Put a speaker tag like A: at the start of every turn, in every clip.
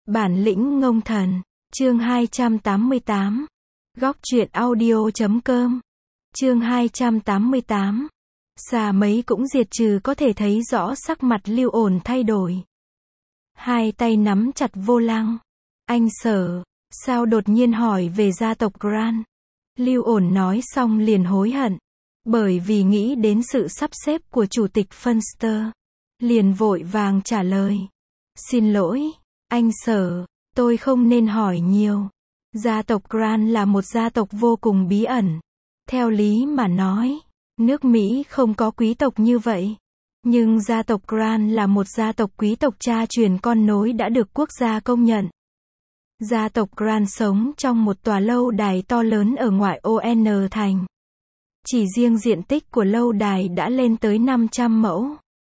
A: Bản lĩnh ngông thần. Chương 288. Góc truyện audio.com. Chương 288. Xà mấy cũng diệt trừ có thể thấy rõ sắc mặt Lưu Ổn thay đổi. Hai tay nắm chặt vô lăng. Anh Sở, sao đột nhiên hỏi về gia tộc Grant? Lưu Ổn nói xong liền hối hận. Bởi vì nghĩ đến sự sắp xếp của chủ tịch Fenster. Liền vội vàng trả lời. Xin lỗi, anh Sở, tôi không nên hỏi nhiều. Gia tộc Grant là một gia tộc vô cùng bí ẩn. Theo lý mà nói, nước Mỹ không có quý tộc như vậy. Nhưng gia tộc Grant là một gia tộc quý tộc cha truyền con nối đã được quốc gia công nhận. Gia tộc Grant sống trong một tòa lâu đài to lớn ở ngoại ô N thành. Chỉ riêng diện tích của lâu đài đã lên tới 500 mẫu.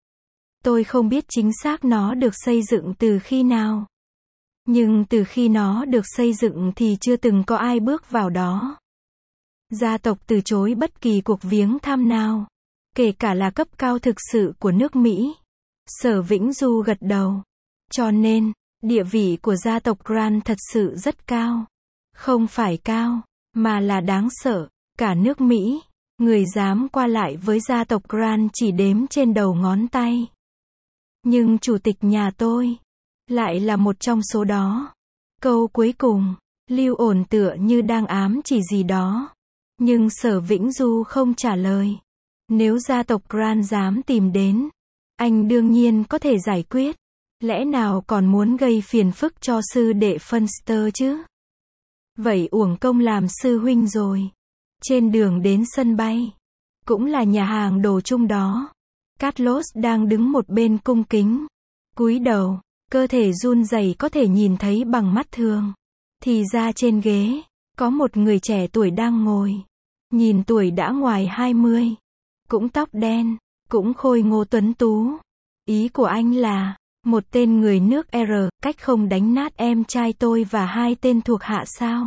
A: Tôi không biết chính xác nó được xây dựng từ khi nào. Nhưng từ khi nó được xây dựng thì chưa từng có ai bước vào đó. Gia tộc từ chối bất kỳ cuộc viếng thăm nào. Kể cả là cấp cao thực sự của nước Mỹ. Sở Vĩnh Du gật đầu. Cho nên, địa vị của gia tộc Grant thật sự rất cao. Không phải cao, mà là đáng sợ. Cả nước Mỹ, người dám qua lại với gia tộc Grant chỉ đếm trên đầu ngón tay. Nhưng chủ tịch nhà tôi lại là một trong số đó. Câu cuối cùng, Lưu Ổn tựa như đang ám chỉ gì đó. Nhưng Sở Vĩnh Du không trả lời. Nếu gia tộc Grant dám tìm đến, anh đương nhiên có thể giải quyết. Lẽ nào còn muốn gây phiền phức cho sư đệ Fenster chứ? Vậy uổng công làm sư huynh rồi. Trên đường đến sân bay, cũng là nhà hàng đồ chung đó. Carlos đang đứng một bên cung kính, cúi đầu, cơ thể run rẩy có thể nhìn thấy bằng mắt thường. Thì ra trên ghế, có một người trẻ tuổi đang ngồi. Nhìn tuổi đã ngoài 20. Cũng tóc đen, cũng khôi ngô tuấn tú. Ý của anh là, một tên người nước R, cách không đánh nát em trai tôi và hai tên thuộc hạ sao?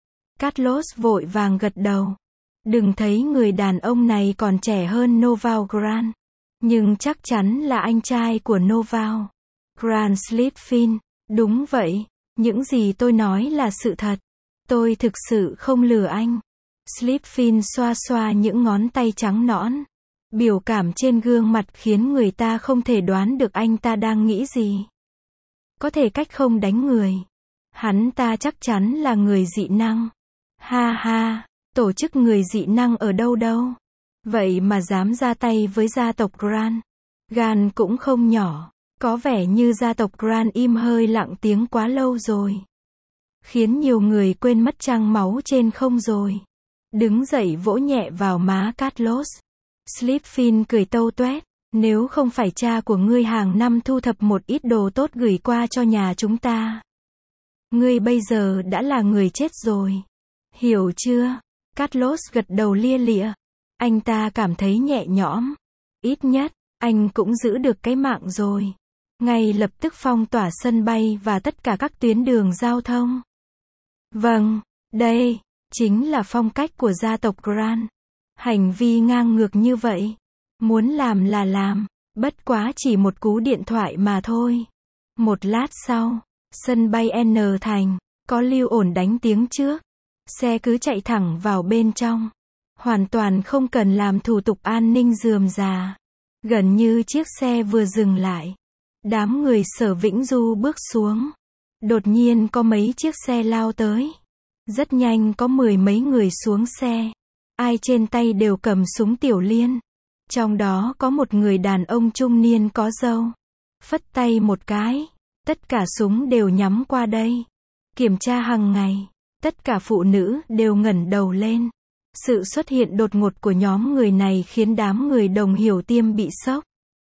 A: Carlos vội vàng gật đầu. Đừng thấy người đàn ông này còn trẻ hơn Noval Grant. Nhưng chắc chắn là anh trai của Noval Grant Slipfin. Đúng vậy, những gì tôi nói là sự thật. Tôi thực sự không lừa anh. Slipfin xoa xoa những ngón tay trắng nõn. Biểu cảm trên gương mặt khiến người ta không thể đoán được anh ta đang nghĩ gì. Có thể cách không đánh người. Hắn ta chắc chắn là người dị năng. Ha ha, tổ chức người dị năng ở đâu đâu. Vậy mà dám ra tay với gia tộc Grant. Gan cũng không nhỏ. Có vẻ như gia tộc Grant im hơi lặng tiếng quá lâu rồi. Khiến nhiều người quên mất trang máu trên không rồi. Đứng dậy vỗ nhẹ vào má Carlos. Slipfin cười tâu tuét. Nếu không phải cha của ngươi hàng năm thu thập một ít đồ tốt gửi qua cho nhà chúng ta, ngươi bây giờ đã là người chết rồi. Hiểu chưa? Carlos gật đầu lia lịa. Anh ta cảm thấy nhẹ nhõm. Ít nhất, anh cũng giữ được cái mạng rồi. Ngay lập tức phong tỏa sân bay và tất cả các tuyến đường giao thông. Vâng, đây chính là phong cách của gia tộc Grant. Hành vi ngang ngược như vậy. Muốn làm là làm. Bất quá chỉ một cú điện thoại mà thôi. Một lát sau, sân bay N thành, có Lưu Ổn đánh tiếng trước. Xe cứ chạy thẳng vào bên trong. Hoàn toàn không cần làm thủ tục an ninh rườm rà. Gần như chiếc xe vừa dừng lại. Đám người Sở Vĩnh Du bước xuống. Đột nhiên có mấy chiếc xe lao tới. Rất nhanh có mười mấy người xuống xe. Ai trên tay đều cầm súng tiểu liên. Trong đó có một người đàn ông trung niên có râu. Phất tay một cái. Tất cả súng đều nhắm qua đây. Kiểm tra hàng ngày. Tất cả phụ nữ đều ngẩng đầu lên. Sự xuất hiện đột ngột của nhóm người này khiến đám người Đồng Hiểu Tiêm bị sốc.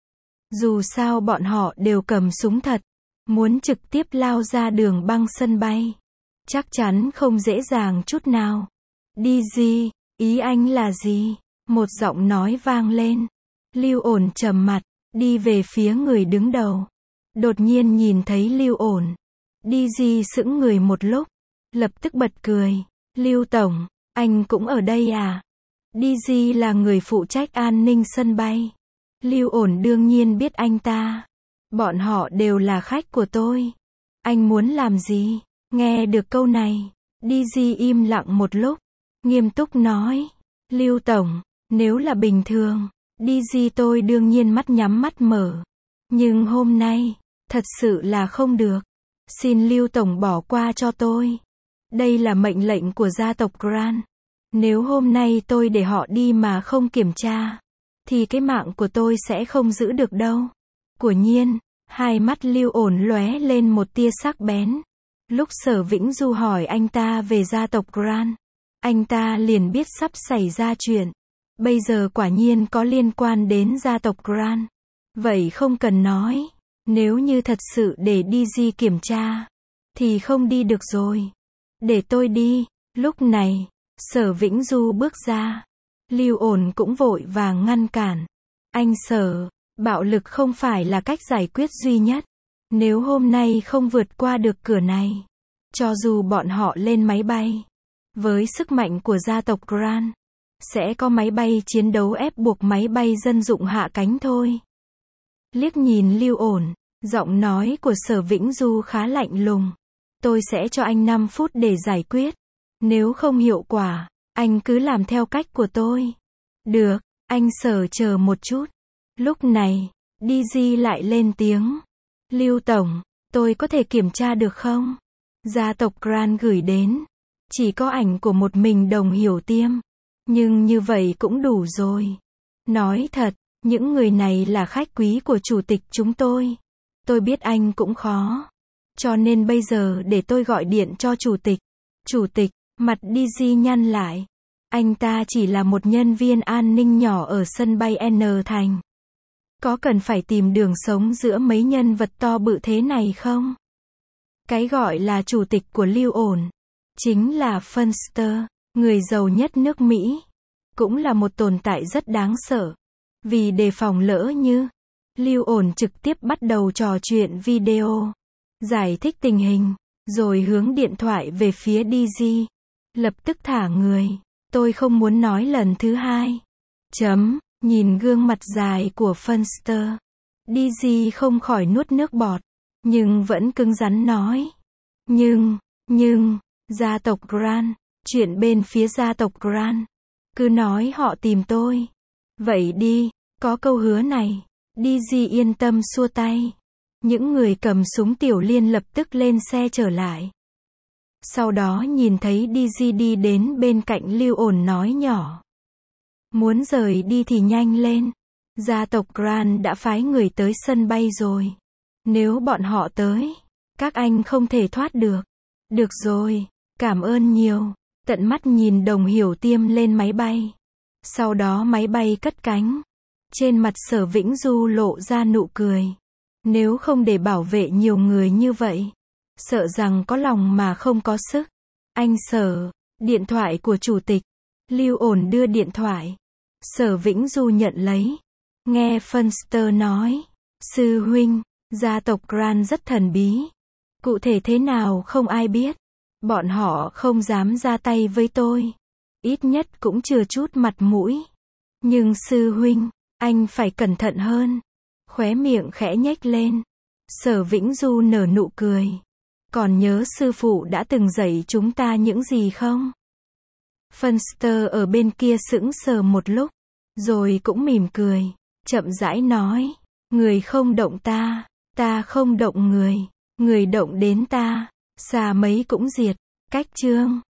A: Dù sao bọn họ đều cầm súng thật. Muốn trực tiếp lao ra đường băng sân bay. Chắc chắn không dễ dàng chút nào. Đi gì? Ý anh là gì? Một giọng nói vang lên. Lưu Ổn trầm mặt, đi về phía người đứng đầu. Đột nhiên nhìn thấy Lưu Ổn. Đi gì sững người một lúc. Lập tức bật cười. Lưu Tổng, anh cũng ở đây à? Đi gì là người phụ trách an ninh sân bay. Lưu Ổn đương nhiên biết anh ta. Bọn họ đều là khách của tôi. Anh muốn làm gì? Nghe được câu này, DG im lặng một lúc, nghiêm túc nói. Lưu Tổng, nếu là bình thường, DG tôi đương nhiên mắt nhắm mắt mở. Nhưng hôm nay, thật sự là không được. Xin Lưu Tổng bỏ qua cho tôi. Đây là mệnh lệnh của gia tộc Grant. Nếu hôm nay tôi để họ đi mà không kiểm tra, thì cái mạng của tôi sẽ không giữ được đâu. Quả nhiên, hai mắt Lưu Ổn lóe lên một tia sắc bén. Lúc Sở Vĩnh Du hỏi anh ta về gia tộc Grant, anh ta liền biết sắp xảy ra chuyện. Bây giờ quả nhiên có liên quan đến gia tộc Grant. Vậy không cần nói, nếu như thật sự để DG kiểm tra, thì không đi được rồi. Để tôi đi. Lúc này, Sở Vĩnh Du bước ra. Lưu Ổn cũng vội vàng ngăn cản. Anh Sở, bạo lực không phải là cách giải quyết duy nhất. Nếu hôm nay không vượt qua được cửa này, cho dù bọn họ lên máy bay, với sức mạnh của gia tộc Grant, sẽ có máy bay chiến đấu ép buộc máy bay dân dụng hạ cánh thôi. Liếc nhìn Lưu Ổn, giọng nói của Sở Vĩnh Du khá lạnh lùng. Tôi sẽ cho anh 5 phút để giải quyết. Nếu không hiệu quả, anh cứ làm theo cách của tôi. Được, anh Sở chờ một chút. Lúc này, DG lại lên tiếng. Lưu Tổng, tôi có thể kiểm tra được không? Gia tộc Grant gửi đến. Chỉ có ảnh của một mình Đồng Hiểu Tiêm. Nhưng như vậy cũng đủ rồi. Nói thật, những người này là khách quý của chủ tịch chúng tôi. Tôi biết anh cũng khó. Cho nên bây giờ để tôi gọi điện cho chủ tịch. Chủ tịch, mặt DG nhăn lại. Anh ta chỉ là một nhân viên an ninh nhỏ ở sân bay N Thành. Có cần phải tìm đường sống giữa mấy nhân vật to bự thế này không? Cái gọi là chủ tịch của Lưu Ổn, chính là Fenster, người giàu nhất nước Mỹ. Cũng là một tồn tại rất đáng sợ. Vì đề phòng lỡ như, Lưu Ổn trực tiếp bắt đầu trò chuyện video, giải thích tình hình, rồi hướng điện thoại về phía DG. Lập tức thả người. Tôi không muốn nói lần thứ hai. Nhìn gương mặt dài của Fenster, DG không khỏi nuốt nước bọt, nhưng vẫn cứng rắn nói. Nhưng, gia tộc Grant, chuyện bên phía gia tộc Grant, cứ nói họ tìm tôi. Vậy đi, có câu hứa này. DG yên tâm xua tay. Những người cầm súng tiểu liên lập tức lên xe trở lại. Sau đó nhìn thấy DG đi đến bên cạnh Lưu Ổn nói nhỏ. Muốn rời đi thì nhanh lên. Gia tộc Grant đã phái người tới sân bay rồi. Nếu bọn họ tới, các anh không thể thoát được. Được rồi, cảm ơn nhiều. Tận mắt nhìn Đồng Hiểu Tiêm lên máy bay. Sau đó máy bay cất cánh. Trên mặt Sở Vĩnh Du lộ ra nụ cười. Nếu không để bảo vệ nhiều người như vậy, sợ rằng có lòng mà không có sức. Anh Sở, điện thoại của chủ tịch. Lưu Ổn đưa điện thoại. Sở Vĩnh Du nhận lấy. Nghe Fenster nói. Sư huynh, gia tộc Grant rất thần bí. Cụ thể thế nào không ai biết. Bọn họ không dám ra tay với tôi. Ít nhất cũng chừa chút mặt mũi. Nhưng sư huynh, anh phải cẩn thận hơn. Khóe miệng khẽ nhếch lên. Sở Vĩnh Du nở nụ cười. Còn nhớ sư phụ đã từng dạy chúng ta những gì không? Fenster ở bên kia sững sờ một lúc, rồi cũng mỉm cười, chậm rãi nói. Người không động ta, ta không động người. Người động đến ta, xa mấy cũng diệt. Cách chương